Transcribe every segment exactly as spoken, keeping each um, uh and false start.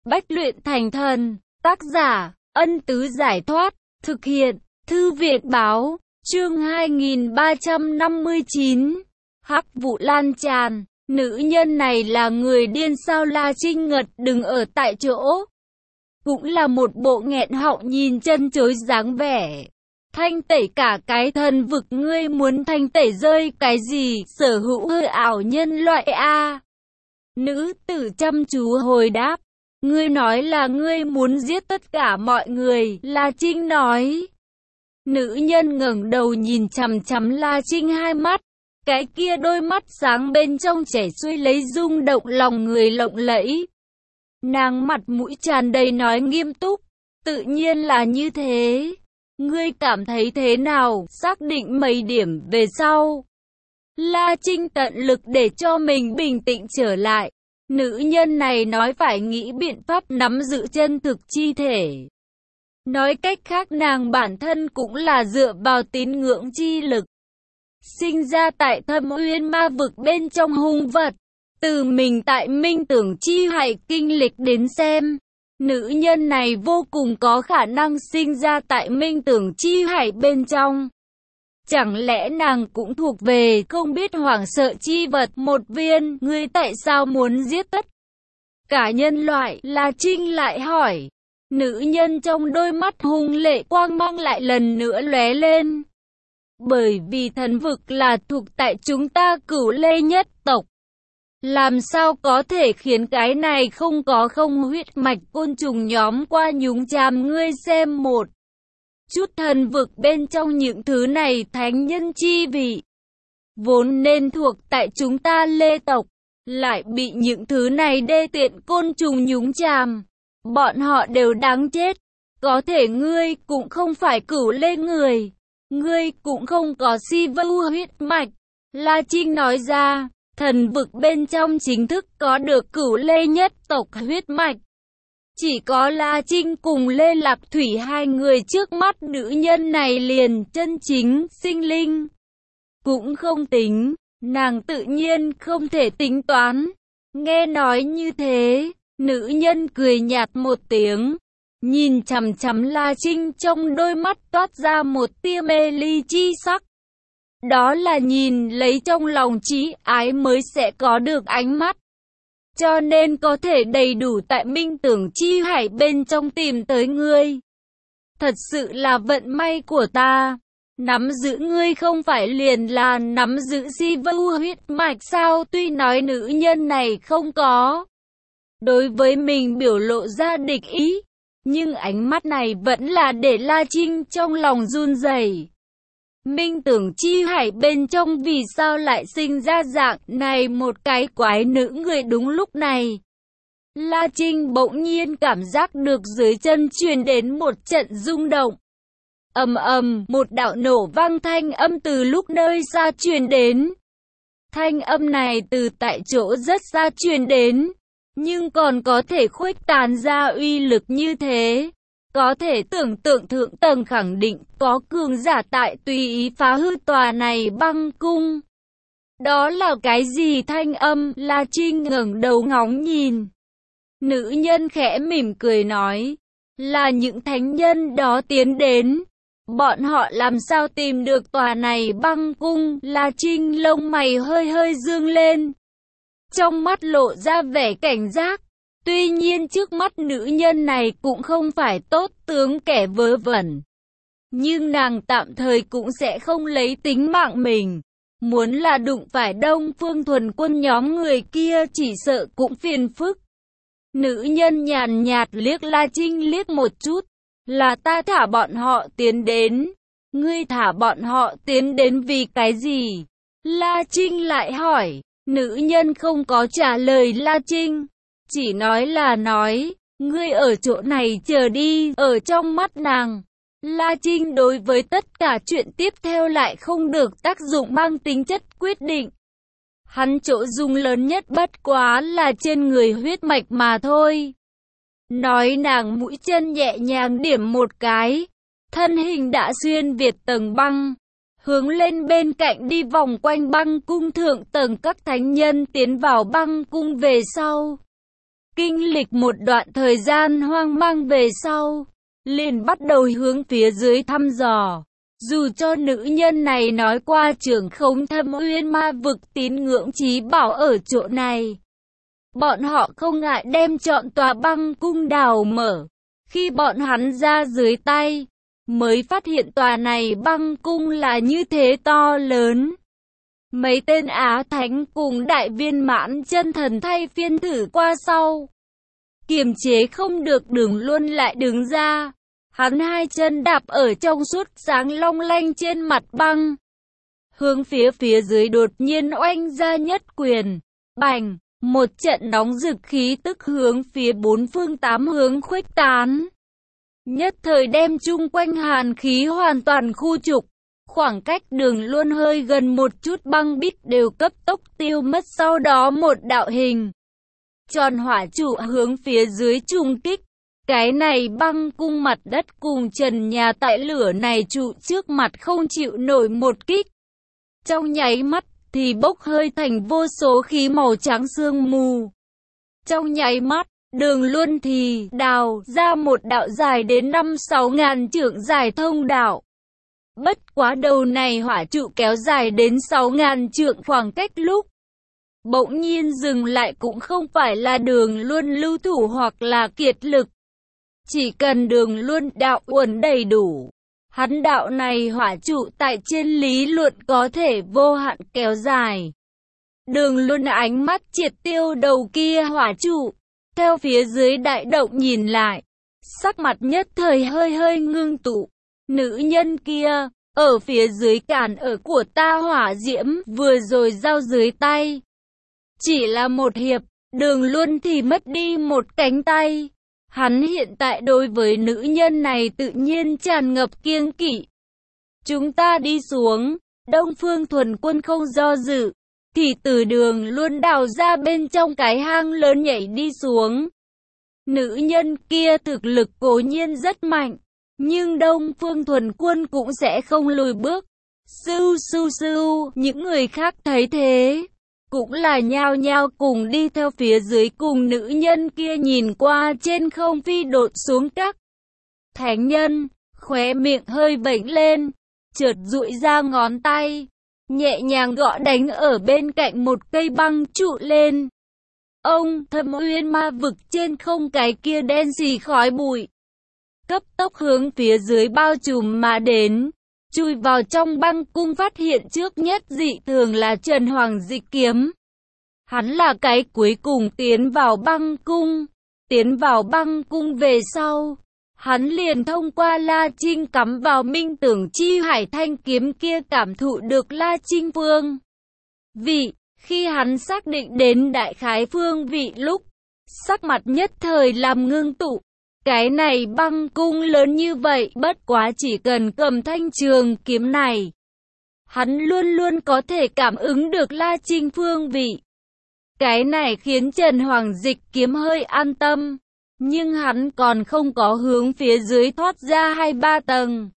Bách luyện thành thần. Tác giả, Ân Tứ Giải Thoát. Thực hiện, Thư viện Báo. Chương hai nghìn ba trăm năm mươi chín. Hắc vụ lan tràn. Nữ nhân này là người điên sao? La Trinh ngật đứng ở tại chỗ. Cũng là một bộ nghẹn họng nhìn chân chối dáng vẻ. Thanh tẩy cả cái thần vực, ngươi muốn thanh tẩy rơi cái gì? Sở hữu hư ảo nhân loại a. Nữ tử chăm chú hồi đáp. Ngươi nói là ngươi muốn giết tất cả mọi người, La Trinh nói. Nữ nhân ngẩng đầu nhìn chằm chằm La Trinh hai mắt. Cái kia đôi mắt sáng bên trong chảy xuôi lấy rung động lòng người lộng lẫy. Nàng mặt mũi tràn đầy nói nghiêm túc. Tự nhiên là như thế. Ngươi cảm thấy thế nào? Xác định mấy điểm về sau. La Trinh tận lực để cho mình bình tĩnh trở lại. Nữ nhân này nói phải nghĩ biện pháp nắm giữ chân thực chi thể. Nói cách khác, nàng bản thân cũng là dựa vào tín ngưỡng chi lực. Sinh ra tại Thâm Uyên ma vực bên trong hung vật. Từ mình tại Minh Tưởng chi hải kinh lịch đến xem, nữ nhân này vô cùng có khả năng sinh ra tại Minh Tưởng chi hải bên trong. Chẳng lẽ nàng cũng thuộc về không biết hoảng sợ chi vật một viên? Ngươi tại sao muốn giết tất cả nhân loại? La Trinh lại hỏi. Nữ nhân trong đôi mắt hung lệ quang mang lại lần nữa lóe lên. Bởi vì thần vực là thuộc tại chúng ta Cửu Lê nhất tộc. Làm sao có thể khiến cái này không có không huyết mạch côn trùng nhóm qua nhúng chàm? Ngươi xem một chút thần vực bên trong những thứ này thánh nhân chi vị, vốn nên thuộc tại chúng ta Lê tộc, lại bị những thứ này đê tiện côn trùng nhúng chàm. Bọn họ đều đáng chết. Có thể ngươi cũng không phải Cửu Lê người. Ngươi cũng không có si vưu huyết mạch. La Trinh nói ra. Thần vực bên trong chính thức có được Cửu Lê nhất tộc huyết mạch. Chỉ có La Trinh cùng Lê Lạc Thủy hai người trước mắt. Nữ nhân này liền chân chính sinh linh cũng không tính. Nàng tự nhiên không thể tính toán. Nghe nói như thế, nữ nhân cười nhạt một tiếng, nhìn chằm chằm La Trinh, trong đôi mắt toát ra một tia mê ly chi sắc. Đó là nhìn lấy trong lòng trí ái mới sẽ có được ánh mắt. Cho nên có thể đầy đủ tại Minh Tưởng chi hải bên trong tìm tới ngươi. Thật sự là vận may của ta. Nắm giữ ngươi không phải liền là nắm giữ si vưu huyết mạch sao? Tuy nói nữ nhân này không có đối với mình biểu lộ ra địch ý, nhưng ánh mắt này vẫn là để La Trinh trong lòng run rẩy. Minh Tưởng chi hải bên trong vì sao lại sinh ra dạng này một cái quái nữ người? Đúng lúc này, La Trinh bỗng nhiên cảm giác được dưới chân truyền đến một trận rung động. Ầm ầm, một đạo nổ vang thanh âm từ lúc nơi xa truyền đến. Thanh âm này từ tại chỗ rất xa truyền đến, nhưng còn có thể khuếch tán ra uy lực như thế. Có thể tưởng tượng thượng tầng khẳng định có cường giả tại tùy ý phá hư tòa này băng cung. Đó là cái gì thanh âm? La Trinh ngẩng đầu ngóng nhìn. Nữ nhân khẽ mỉm cười nói, là những thánh nhân đó tiến đến. Bọn họ làm sao tìm được tòa này băng cung? La Trinh lông mày hơi hơi dương lên, trong mắt lộ ra vẻ cảnh giác. Tuy nhiên trước mắt nữ nhân này cũng không phải tốt tướng kẻ vớ vẩn, nhưng nàng tạm thời cũng sẽ không lấy tính mạng mình. Muốn là đụng phải Đông Phương Thuần Quân nhóm người kia chỉ sợ cũng phiền phức. Nữ nhân nhàn nhạt liếc La Trinh liếc một chút. Là ta thả bọn họ tiến đến. Ngươi thả bọn họ tiến đến vì cái gì? La Trinh lại hỏi. Nữ nhân không có trả lời La Trinh, chỉ nói là nói, ngươi ở chỗ này chờ đi. Ở trong mắt nàng, La Trinh đối với tất cả chuyện tiếp theo lại không được tác dụng mang tính chất quyết định. Hắn chỗ dùng lớn nhất bất quá là trên người huyết mạch mà thôi. Nói nàng mũi chân nhẹ nhàng điểm một cái, thân hình đã xuyên việt tầng băng, hướng lên bên cạnh đi vòng quanh băng cung thượng tầng. Các thánh nhân tiến vào băng cung về sau, Kinh lịch một đoạn thời gian hoang mang về sau, liền bắt đầu hướng phía dưới thăm dò. Dù cho nữ nhân này nói qua trưởng khống Thâm Uyên ma vực tín ngưỡng chí bảo ở chỗ này, bọn họ không ngại đem chọn tòa băng cung đào mở. Khi bọn hắn ra dưới tay, mới phát hiện tòa này băng cung là như thế to lớn. Mấy tên Á Thánh cùng đại viên mãn chân thần thay phiên thử qua sau, kiềm chế không được Đường Luân lại đứng ra. Hắn hai chân đạp ở trong suốt sáng long lanh trên mặt băng, hướng phía phía dưới đột nhiên oanh ra nhất quyền. Bành, một trận nóng rực khí tức hướng phía bốn phương tám hướng khuếch tán, nhất thời đem chung quanh hàn khí hoàn toàn khu trục. Khoảng cách Đường Luân hơi gần một chút băng bích đều cấp tốc tiêu mất. Sau đó một đạo hình tròn hỏa trụ hướng phía dưới trùng kích. Cái này băng cung mặt đất cùng trần nhà tại lửa này trụ trước mặt không chịu nổi một kích. Trong nháy mắt thì bốc hơi thành vô số khí màu trắng sương mù. Trong nháy mắt, Đường Luân thì đào ra một đạo dài đến năm sáu ngàn trượng dài thông đạo. Bất quá đầu này hỏa trụ kéo dài đến sáu ngàn trượng khoảng cách lúc bỗng nhiên dừng lại cũng không phải là Đường Luân lưu thủ hoặc là kiệt lực. Chỉ cần Đường Luân đạo uẩn đầy đủ, hắn đạo này hỏa trụ tại trên lý luận có thể vô hạn kéo dài. Đường Luân ánh mắt triệt tiêu đầu kia hỏa trụ, theo phía dưới đại động nhìn lại, sắc mặt nhất thời hơi hơi ngưng tụ. Nữ nhân kia, ở phía dưới cản ở của ta hỏa diễm vừa rồi giao dưới tay. Chỉ là một hiệp, Đường Luân thì mất đi một cánh tay. Hắn hiện tại đối với nữ nhân này tự nhiên tràn ngập kiêng kỵ. Chúng ta đi xuống. Đông Phương Thuần Quân không do dự, thì từ Đường Luân đào ra bên trong cái hang lớn nhảy đi xuống. Nữ nhân kia thực lực cố nhiên rất mạnh, nhưng Đông Phương Thuần Quân cũng sẽ không lùi bước. Sưu sưu sưu, những người khác thấy thế, cũng là nhao nhao cùng đi theo phía dưới cùng nữ nhân kia nhìn qua trên không phi độn xuống các. Thánh nhân, khóe miệng hơi vểnh lên, chợt duỗi ra ngón tay, nhẹ nhàng gõ đánh ở bên cạnh một cây băng trụ lên. Ông, Thâm Uyên ma vực trên không cái kia đen xì khói bụi, cấp tốc hướng phía dưới bao trùm mà đến. Chui vào trong băng cung phát hiện trước nhất dị thường là Trần Hoàng Dịch Kiếm. Hắn là cái cuối cùng tiến vào băng cung. Tiến vào băng cung về sau, hắn liền thông qua La Trinh cắm vào minh tưởng chi hải thanh kiếm kia cảm thụ được La Trinh phương vị. Khi hắn xác định đến đại khái phương vị lúc, sắc mặt nhất thời làm ngưng tụ. Cái này băng cung lớn như vậy, bất quá chỉ cần cầm thanh trường kiếm này, hắn luôn luôn có thể cảm ứng được La Trinh phương vị. Cái này khiến Trần Hoàng Dịch Kiếm hơi an tâm, nhưng hắn còn không có hướng phía dưới thoát ra hai ba tầng.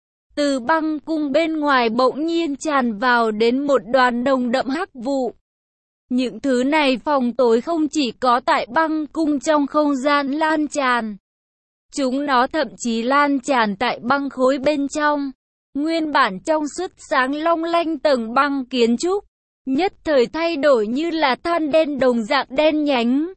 Từ băng cung bên ngoài bỗng nhiên tràn vào đến một đoàn nồng đậm hắc vụ. Những thứ này phòng tối không chỉ có tại băng cung trong không gian lan tràn, chúng nó thậm chí lan tràn tại băng khối bên trong. Nguyên bản trong suốt sáng long lanh tầng băng kiến trúc, nhất thời thay đổi như là than đen đồng dạng đen nhánh.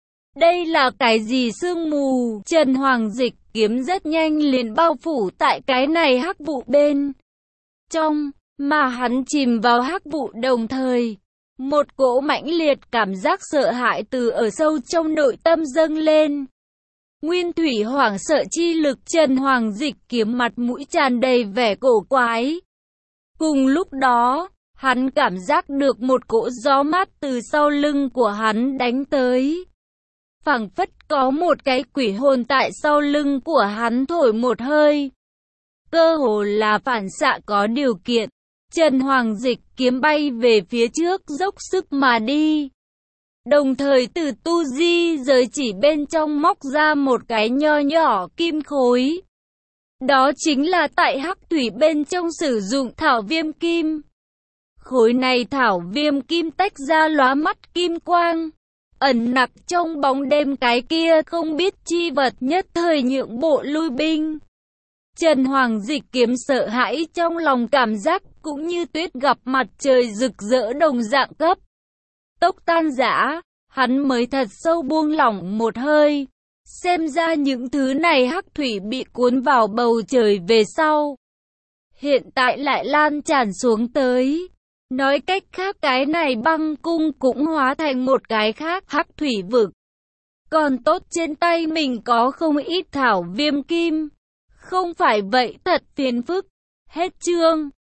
Đây là cái gì sương mù? Trần Hoàng Dịch Kiếm rất nhanh liền bao phủ tại cái này hắc vụ bên trong, mà hắn chìm vào hắc vụ đồng thời. Một cỗ mãnh liệt cảm giác sợ hãi từ ở sâu trong nội tâm dâng lên. Nguyên thủy hoảng sợ chi lực. Trần Hoàng Dịch Kiếm mặt mũi tràn đầy vẻ cổ quái. Cùng lúc đó, hắn cảm giác được một cỗ gió mát từ sau lưng của hắn đánh tới. Phảng phất có một cái quỷ hồn tại sau lưng của hắn thổi một hơi. Cơ hồ là phản xạ có điều kiện. Trần Hoàng Dịch Kiếm bay về phía trước dốc sức mà đi. Đồng thời từ tu di giới chỉ bên trong móc ra một cái nho nhỏ kim khối. Đó chính là tại hắc thủy bên trong sử dụng thảo viêm kim. Khối này thảo viêm kim tách ra lóa mắt kim quang, ẩn nặc trong bóng đêm cái kia không biết chi vật nhất thời nhượng bộ lui binh. Trần Hoàng Dịch Kiếm sợ hãi trong lòng, cảm giác cũng như tuyết gặp mặt trời rực rỡ đồng dạng cấp tốc tan rã, hắn mới thật sâu buông lỏng một hơi. Xem ra những thứ này hắc thủy bị cuốn vào bầu trời về sau, hiện tại lại lan tràn xuống tới. Nói cách khác, cái này băng cung cũng hóa thành một cái khác hắc thủy vực. Còn tốt trên tay mình có không ít thảo viêm kim, không phải vậy thật phiền phức. Hết chương.